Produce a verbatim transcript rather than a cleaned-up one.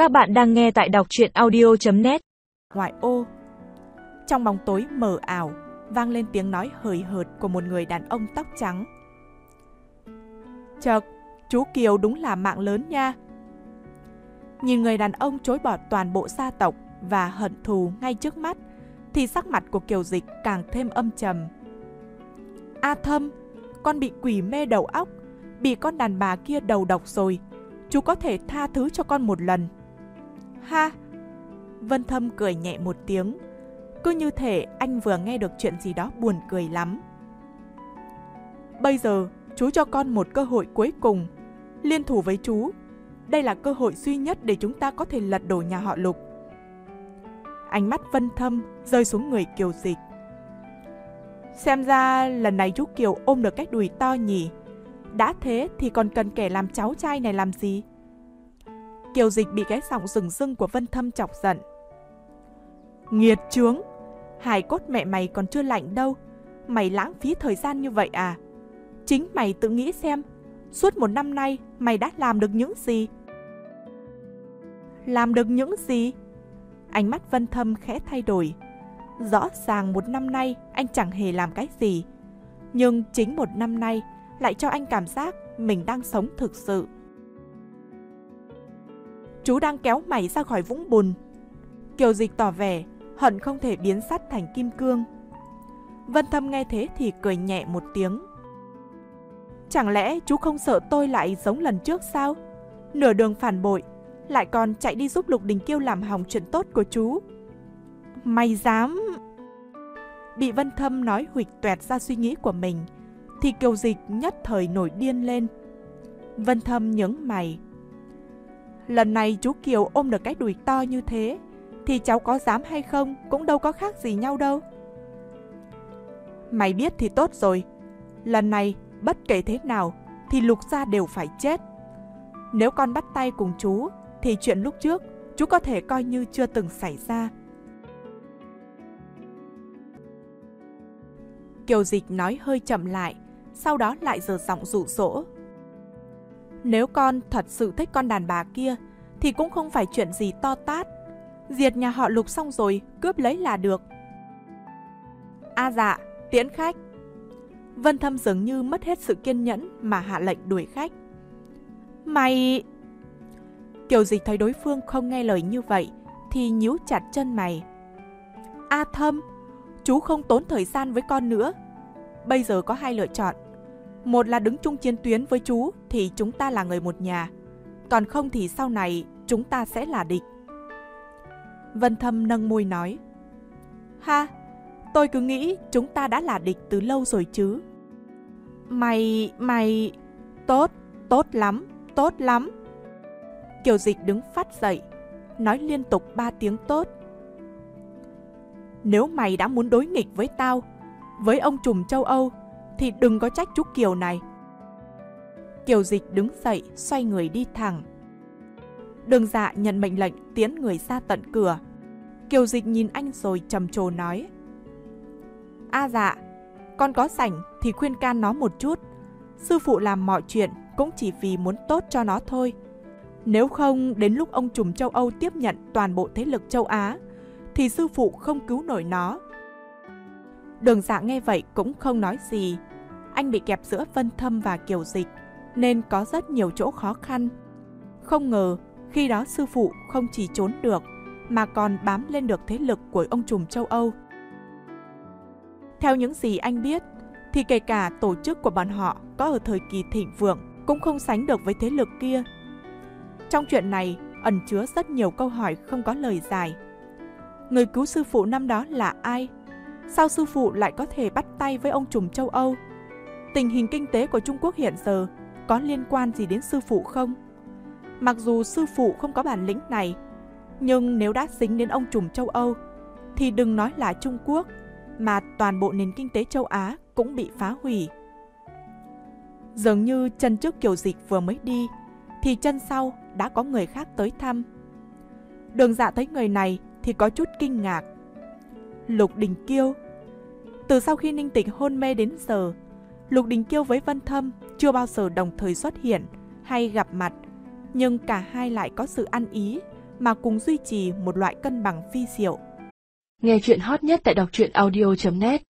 Các bạn đang nghe tại đọc truyện audio chấm net. Ngoại ô. Trong bóng tối mờ ảo, vang lên tiếng nói hời hợt của một người đàn ông tóc trắng. Chợt, chú Kiều đúng là mạng lớn nha. Nhìn người đàn ông chối bỏ toàn bộ gia tộc và hận thù ngay trước mắt, thì sắc mặt của Kiều Dịch càng thêm âm trầm. A Thâm, con bị quỷ mê đầu óc, bị con đàn bà kia đầu độc rồi. Chú có thể tha thứ cho con một lần. Ha! Vân Thâm cười nhẹ một tiếng. Cứ như thể anh vừa nghe được chuyện gì đó buồn cười lắm. Bây giờ, chú cho con một cơ hội cuối cùng. Liên thủ với chú. Đây là cơ hội duy nhất để chúng ta có thể lật đổ nhà họ Lục. Ánh mắt Vân Thâm rơi xuống người Kiều Dịch. Xem ra lần này chú Kiều ôm được cái đùi to nhỉ. Đã thế thì còn cần kẻ làm cháu trai này làm gì? Kiều Dịch bị cái giọng rừng rưng của Vân Thâm chọc giận. Nghiệt chướng! Hài cốt mẹ mày còn chưa lạnh đâu. Mày lãng phí thời gian như vậy à? Chính mày tự nghĩ xem, suốt một năm nay mày đã làm được những gì? Làm được những gì? Ánh mắt Vân Thâm khẽ thay đổi. Rõ ràng một năm nay anh chẳng hề làm cái gì. Nhưng chính một năm nay lại cho anh cảm giác mình đang sống thực sự. Chú đang kéo mày ra khỏi vũng bùn. Kiều Dịch tỏ vẻ hận không thể biến sắt thành kim cương. Vân Thâm nghe thế thì cười nhẹ một tiếng. Chẳng lẽ chú không sợ tôi lại giống lần trước sao? Nửa đường phản bội, lại còn chạy đi giúp Lục Đình Kiêu làm hỏng chuyện tốt của chú. Mày dám... Bị Vân Thâm nói huỵch toẹt ra suy nghĩ của mình, thì Kiều Dịch nhất thời nổi điên lên. Vân Thâm nhướng mày. Lần này chú Kiều ôm được cái đùi to như thế, thì cháu có dám hay không cũng đâu có khác gì nhau đâu. Mày biết thì tốt rồi. Lần này bất kể thế nào thì Lục gia đều phải chết. Nếu con bắt tay cùng chú thì chuyện lúc trước chú có thể coi như chưa từng xảy ra. Kiều Dịch nói hơi chậm lại, sau đó lại giở giọng dụ dỗ. Nếu con thật sự thích con đàn bà kia thì cũng không phải chuyện gì to tát. Diệt nhà họ Lục xong rồi cướp lấy là được. A dạ, tiễn khách. Vân Thâm dường như mất hết sự kiên nhẫn mà hạ lệnh đuổi khách. Mày... Kiều Dịch thấy đối phương không nghe lời như vậy thì nhíu chặt chân mày. A Thâm, chú không tốn thời gian với con nữa. Bây giờ có hai lựa chọn. Một là đứng chung chiến tuyến với chú thì chúng ta là người một nhà. Còn không thì sau này chúng ta sẽ là địch. Vân Thâm nâng môi nói. Ha, tôi cứ nghĩ chúng ta đã là địch từ lâu rồi chứ. Mày, mày... Tốt, tốt lắm, tốt lắm. Kiều Dịch đứng phát dậy, nói liên tục ba tiếng tốt. Nếu mày đã muốn đối nghịch với tao, với ông trùm châu Âu, thì đừng có trách chú Kiều này. Kiều Dịch đứng dậy, xoay người đi thẳng. Đường Dạ nhận mệnh lệnh tiến người ra tận cửa. Kiều Dịch nhìn anh rồi trầm trồ nói. A Dạ, con có rảnh thì khuyên can nó một chút. Sư phụ làm mọi chuyện cũng chỉ vì muốn tốt cho nó thôi. Nếu không đến lúc ông trùm châu Âu tiếp nhận toàn bộ thế lực châu Á, thì sư phụ không cứu nổi nó. Đường Dạ nghe vậy cũng không nói gì. Anh bị kẹp giữa Vân Thâm và Kiều Dịch, nên có rất nhiều chỗ khó khăn. Không ngờ khi đó sư phụ không chỉ trốn được, mà còn bám lên được thế lực của ông trùm châu Âu. Theo những gì anh biết, thì kể cả tổ chức của bọn họ có ở thời kỳ thịnh vượng cũng không sánh được với thế lực kia. Trong chuyện này ẩn chứa rất nhiều câu hỏi không có lời giải. Người cứu sư phụ năm đó là ai? Sao sư phụ lại có thể bắt tay với ông trùm châu Âu? Tình hình kinh tế của Trung Quốc hiện giờ có liên quan gì đến sư phụ không? Mặc dù sư phụ không có bản lĩnh này, nhưng nếu đã dính đến ông trùm châu Âu, thì đừng nói là Trung Quốc, mà toàn bộ nền kinh tế châu Á cũng bị phá hủy. Dường như chân trước Kiều Dịch vừa mới đi, thì chân sau đã có người khác tới thăm. Đường Dạ thấy người này thì có chút kinh ngạc. Lục Đình Kiêu. Từ sau khi Ninh Tịch hôn mê đến giờ, Lục Đình Kiêu với Vân Thâm chưa bao giờ đồng thời xuất hiện hay gặp mặt, nhưng cả hai lại có sự ăn ý mà cùng duy trì một loại cân bằng phi diệu. Nghe chuyện hot nhất tại đọc truyện audio chấm net.